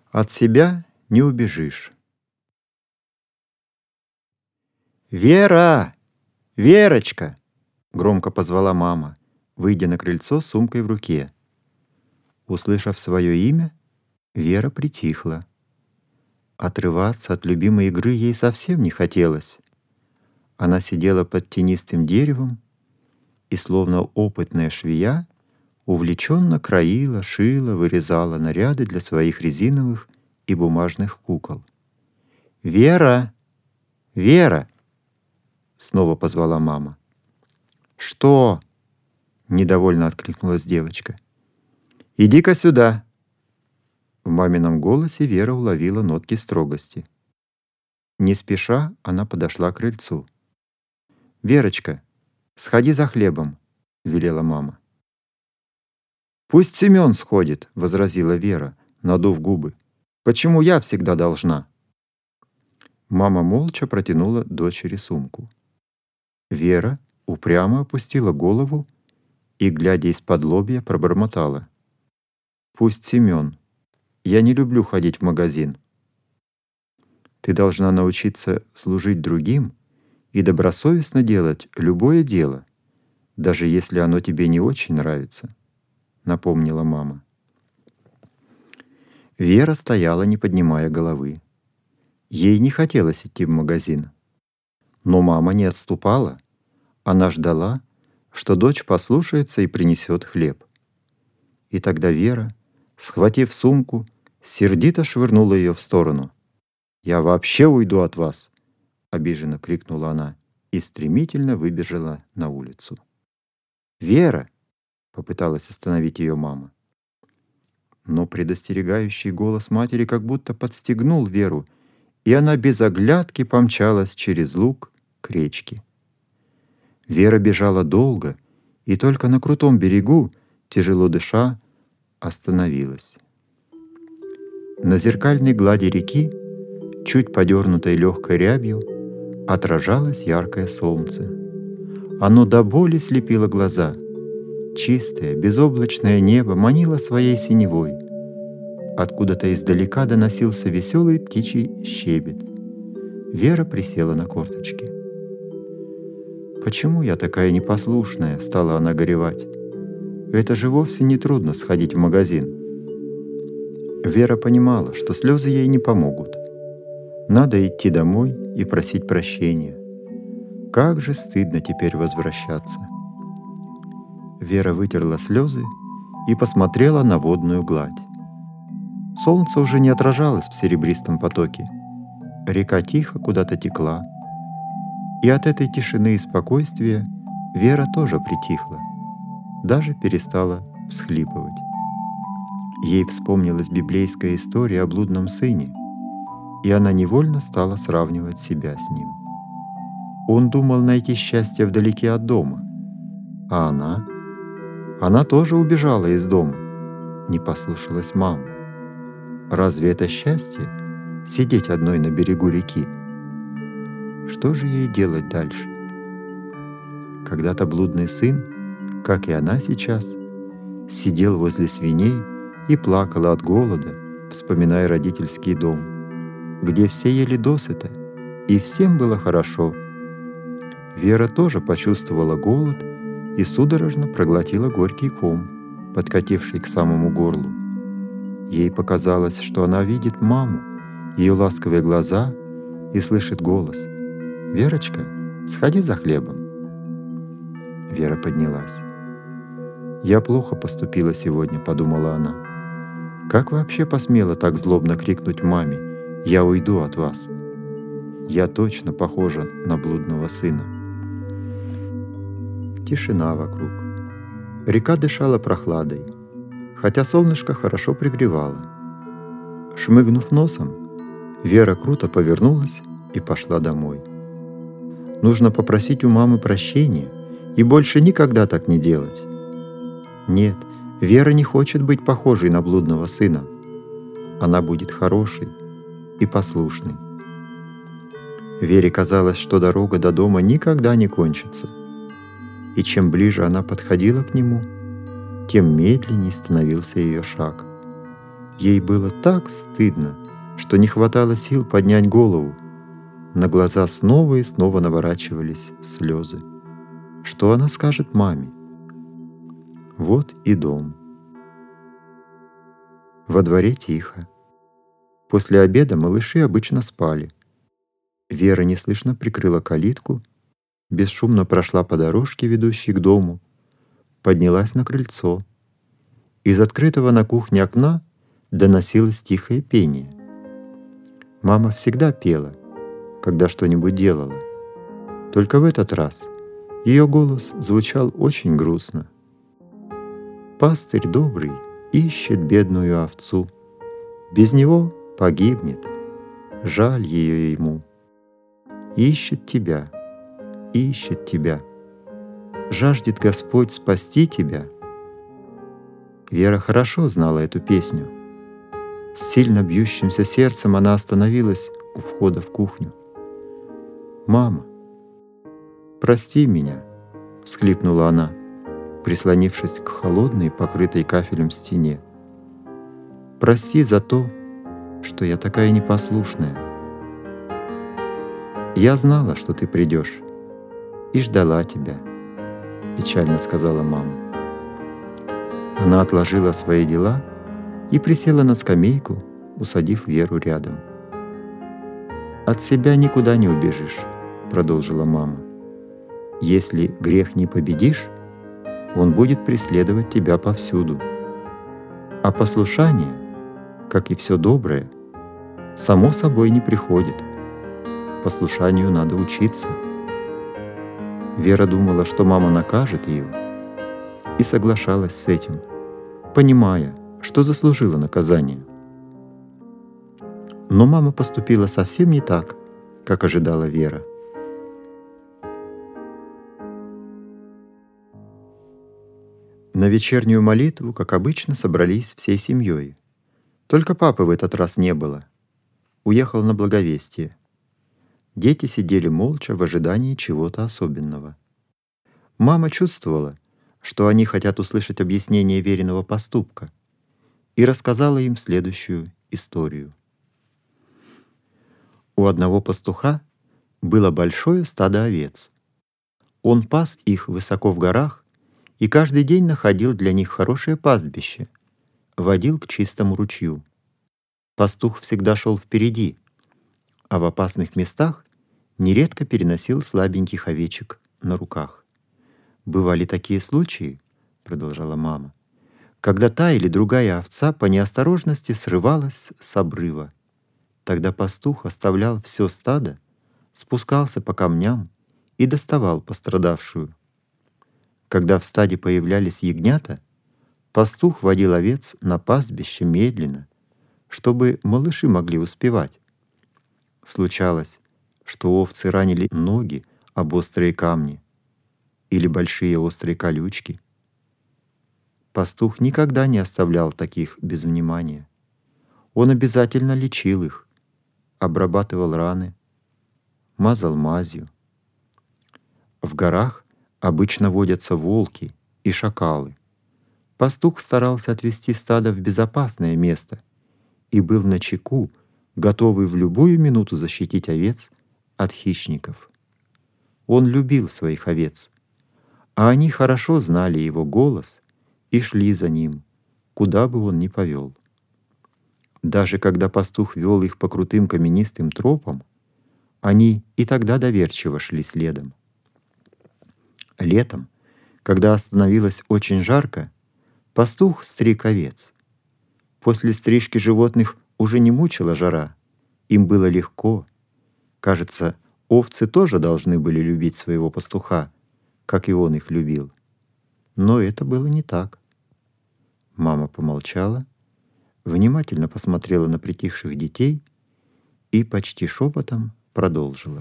От себя не убежишь. «Вера! Верочка!» — громко позвала мама, выйдя на крыльцо с сумкой в руке. Услышав свое имя, Вера притихла. Отрываться от любимой игры ей совсем не хотелось. Она сидела под тенистым деревом и, словно опытная швея, увлеченно краила, шила, вырезала наряды для своих резиновых и бумажных кукол. «Вера! Вера!» — снова позвала мама. «Что?» — недовольно откликнулась девочка. «Иди-ка сюда!» В мамином голосе Вера уловила нотки строгости. Не спеша она подошла к крыльцу. «Верочка, сходи за хлебом», — велела мама. «Пусть Семен сходит», — возразила Вера, надув губы. «Почему я всегда должна?» Мама молча протянула дочери сумку. Вера упрямо опустила голову и, глядя из-под-лобья, пробормотала. «Пусть Семен. Я не люблю ходить в магазин». «Ты должна научиться служить другим и добросовестно делать любое дело, даже если оно тебе не очень нравится», — напомнила мама. Вера стояла, не поднимая головы. Ей не хотелось идти в магазин. Но мама не отступала. Она ждала, что дочь послушается и принесет хлеб. И тогда Вера, схватив сумку, сердито швырнула ее в сторону. «Я вообще уйду от вас!» — обиженно крикнула она и стремительно выбежала на улицу. «Вера!» — попыталась остановить ее мама. Но предостерегающий голос матери как будто подстегнул Веру, и она без оглядки помчалась через луг к речке. Вера бежала долго, и только на крутом берегу, тяжело дыша, остановилась. На зеркальной глади реки, чуть подернутой легкой рябью, отражалось яркое солнце. Оно до боли слепило глаза. Чистое, безоблачное небо манило своей синевой. Откуда-то издалека доносился веселый птичий щебет. Вера присела на корточки. «Почему я такая непослушная?» — стала она горевать. «Это же вовсе не трудно сходить в магазин». Вера понимала, что слезы ей не помогут. Надо идти домой и просить прощения. Как же стыдно теперь возвращаться. Вера вытерла слезы и посмотрела на водную гладь. Солнце уже не отражалось в серебристом потоке. Река тихо куда-то текла. И от этой тишины и спокойствия Вера тоже притихла, даже перестала всхлипывать. Ей вспомнилась библейская история о блудном сыне, и она невольно стала сравнивать себя с ним. Он думал найти счастье вдалеке от дома, а она тоже убежала из дома, не послушалась маму. Разве это счастье — сидеть одной на берегу реки? Что же ей делать дальше? Когда-то блудный сын, как и она сейчас, сидел возле свиней и плакал от голода, вспоминая родительский дом, где все ели досыта, и всем было хорошо. Вера тоже почувствовала голод и судорожно проглотила горький ком, подкативший к самому горлу. Ей показалось, что она видит маму, ее ласковые глаза, и слышит голос: «Верочка, сходи за хлебом». Вера поднялась. «Я плохо поступила сегодня», — подумала она. «Как вообще посмела так злобно крикнуть маме: «Я уйду от вас»? Я точно похожа на блудного сына». Тишина вокруг. Река дышала прохладой, хотя солнышко хорошо пригревало. Шмыгнув носом, Вера круто повернулась и пошла домой. Нужно попросить у мамы прощения и больше никогда так не делать. Нет, Вера не хочет быть похожей на блудного сына. Она будет хорошей и послушной. Вере казалось, что дорога до дома никогда не кончится. И чем ближе она подходила к нему, тем медленнее становился ее шаг. Ей было так стыдно, что не хватало сил поднять голову. На глаза снова и снова наворачивались слезы. Что она скажет маме? Вот и дом. Во дворе тихо. После обеда малыши обычно спали. Вера неслышно прикрыла калитку, бесшумно прошла по дорожке, ведущей к дому, поднялась на крыльцо. Из открытого на кухне окна доносилось тихое пение. Мама всегда пела, когда что-нибудь делала. Только в этот раз ее голос звучал очень грустно. Пастырь добрый ищет бедную овцу. Без него погибнет, жаль ее ему. Ищет тебя, жаждет Господь спасти тебя. Вера хорошо знала эту песню. С сильно бьющимся сердцем она остановилась у входа в кухню. «Мама, прости меня», — всхлипнула она, прислонившись к холодной, покрытой кафелем стене. «Прости за то, что я такая непослушная. Я знала, что ты придешь, и ждала тебя», — печально сказала мама. Она отложила свои дела и присела на скамейку, усадив Веру рядом. «От себя никуда не убежишь», — продолжила мама. «Если грех не победишь, он будет преследовать тебя повсюду. А послушание, как и все доброе, само собой не приходит. Послушанию надо учиться». Вера думала, что мама накажет ее, и соглашалась с этим, понимая, что заслужила наказание. Но мама поступила совсем не так, как ожидала Вера. На вечернюю молитву, как обычно, собрались всей семьей. Только папы в этот раз не было. Уехал на благовестие. Дети сидели молча в ожидании чего-то особенного. Мама чувствовала, что они хотят услышать объяснение Вериного поступка, и рассказала им следующую историю. У одного пастуха было большое стадо овец. Он пас их высоко в горах и каждый день находил для них хорошее пастбище, водил к чистому ручью. Пастух всегда шел впереди, а в опасных местах нередко переносил слабеньких овечек на руках. «Бывали такие случаи, — продолжала мама, — когда та или другая овца по неосторожности срывалась с обрыва. Тогда пастух оставлял все стадо, спускался по камням и доставал пострадавшую. Когда в стаде появлялись ягнята, пастух водил овец на пастбище медленно, чтобы малыши могли успевать. Случалось, что овцы ранили ноги об острые камни или большие острые колючки. Пастух никогда не оставлял таких без внимания. Он обязательно лечил их, обрабатывал раны, мазал мазью. В горах обычно водятся волки и шакалы. Пастух старался отвести стадо в безопасное место и был начеку, готовый в любую минуту защитить овец от хищников. Он любил своих овец, а они хорошо знали его голос и шли за ним, куда бы он ни повел. Даже когда пастух вел их по крутым каменистым тропам, они и тогда доверчиво шли следом. Летом, когда становилось очень жарко, пастух стриг овец. После стрижки животных уже не мучила жара, им было легко. Кажется, овцы тоже должны были любить своего пастуха, как и он их любил. Но это было не так. Мама помолчала, внимательно посмотрела на притихших детей и почти шепотом продолжила.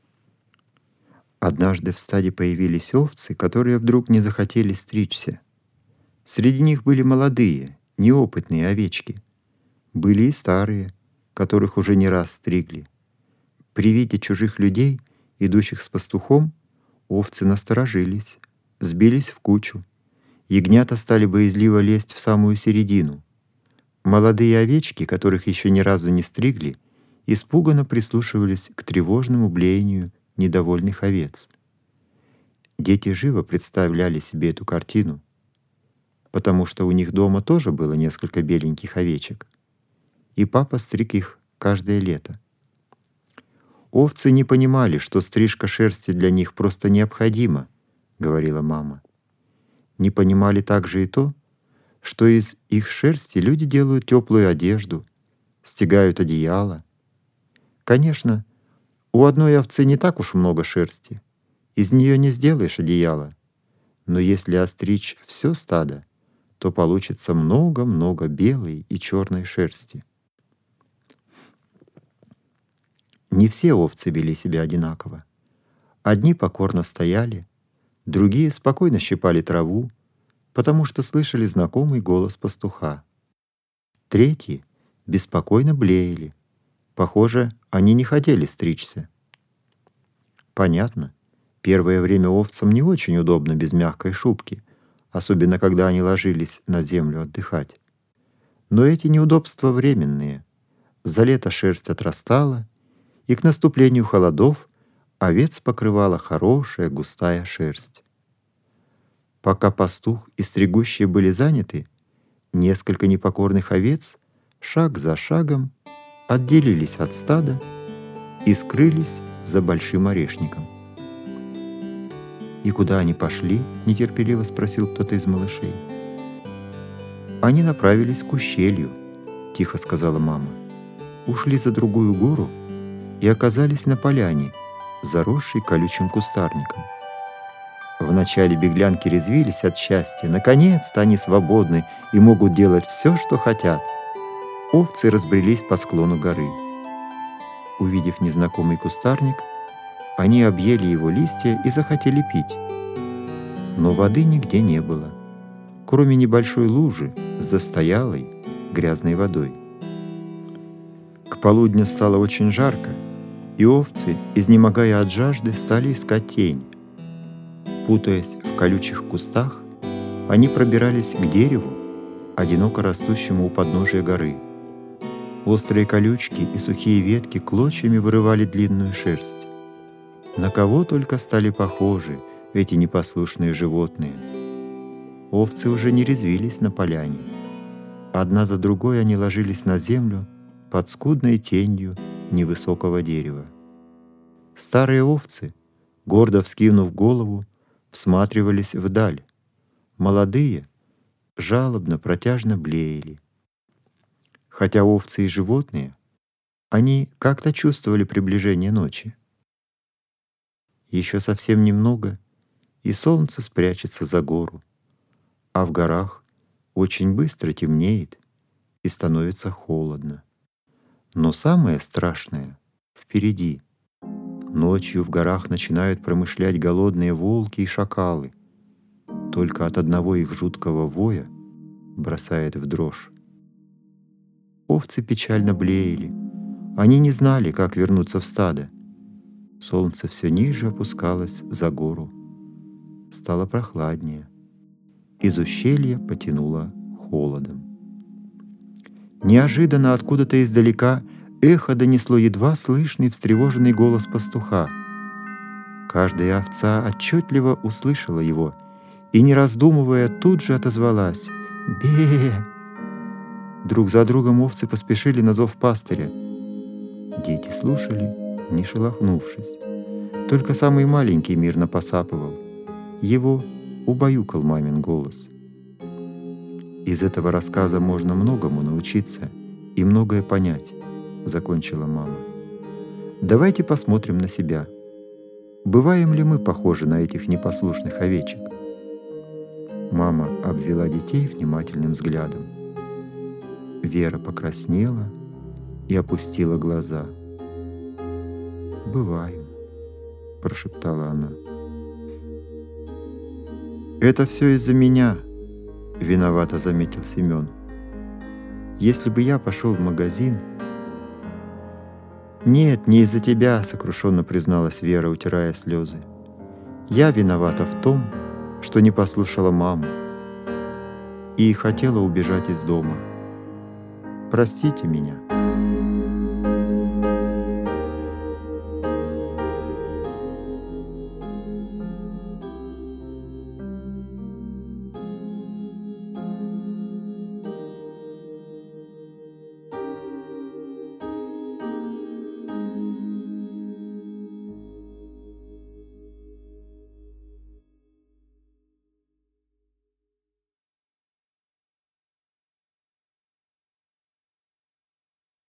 Однажды в стаде появились овцы, которые вдруг не захотели стричься. Среди них были молодые, неопытные овечки. Были и старые, которых уже не раз стригли. При виде чужих людей, идущих с пастухом, овцы насторожились, сбились в кучу. Ягнята стали боязливо лезть в самую середину. Молодые овечки, которых еще ни разу не стригли, испуганно прислушивались к тревожному блеянию недовольных овец. Дети живо представляли себе эту картину, потому что у них дома тоже было несколько беленьких овечек, и папа стриг их каждое лето. «Овцы не понимали, что стрижка шерсти для них просто необходима», — говорила мама. Не понимали также и то, что из их шерсти люди делают теплую одежду, стягают одеяло. Конечно, у одной овцы не так уж много шерсти, из нее не сделаешь одеяло, но если остричь все стадо, то получится много-много белой и черной шерсти. Не все овцы вели себя одинаково. Одни покорно стояли, другие спокойно щипали траву, потому что слышали знакомый голос пастуха. Третьи беспокойно блеяли. Похоже, они не хотели стричься. Понятно, первое время овцам не очень удобно без мягкой шубки, особенно когда они ложились на землю отдыхать. Но эти неудобства временные. За лето шерсть отрастала, и к наступлению холодов овец покрывала хорошая густая шерсть. Пока пастух и стригущие были заняты, несколько непокорных овец шаг за шагом отделились от стада и скрылись за большим орешником. «И куда они пошли?» — нетерпеливо спросил кто-то из малышей. «Они направились к ущелью», — тихо сказала мама. «Ушли за другую гору и оказались на поляне, заросшей колючим кустарником. Вначале беглянки резвились от счастья. Наконец-то они свободны и могут делать все, что хотят. Овцы разбрелись по склону горы. Увидев незнакомый кустарник, они объели его листья и захотели пить. Но воды нигде не было, кроме небольшой лужи с застоялой грязной водой. К полудню стало очень жарко, и овцы, изнемогая от жажды, стали искать тень. Путаясь в колючих кустах, они пробирались к дереву, одиноко растущему у подножия горы. Острые колючки и сухие ветки клочьями вырывали длинную шерсть. На кого только стали похожи эти непослушные животные. Овцы уже не резвились на поляне. Одна за другой они ложились на землю под скудной тенью невысокого дерева. Старые овцы, гордо вскинув голову, всматривались вдаль. Молодые жалобно, протяжно блеяли. Хотя овцы и животные, они как-то чувствовали приближение ночи. Еще совсем немного, и солнце спрячется за гору, а в горах очень быстро темнеет и становится холодно. Но самое страшное впереди. Ночью в горах начинают промышлять голодные волки и шакалы. Только от одного их жуткого воя бросает в дрожь. Овцы печально блеяли. Они не знали, как вернуться в стадо. Солнце все ниже опускалось за гору. Стало прохладнее. Из ущелья потянуло холодом. Неожиданно откуда-то издалека эхо донесло едва слышный встревоженный голос пастуха. Каждая овца отчетливо услышала его и, не раздумывая, тут же отозвалась: «Бе!». Друг за другом овцы поспешили на зов пастыря. Дети слушали, не шелохнувшись. Только самый маленький мирно посапывал. Его убаюкал мамин голос. Из этого рассказа можно многому научиться и многое понять, закончила мама. Давайте посмотрим на себя. Бываем ли мы похожи на этих непослушных овечек? Мама обвела детей внимательным взглядом. Вера покраснела и опустила глаза. «Бываем», — прошептала она. «Это все из-за меня», — виновато заметил Семен. «Если бы я пошел в магазин...» «Нет, не из-за тебя», — сокрушенно призналась Вера, утирая слезы. «Я виновата в том, что не послушала маму и хотела убежать из дома. Простите меня.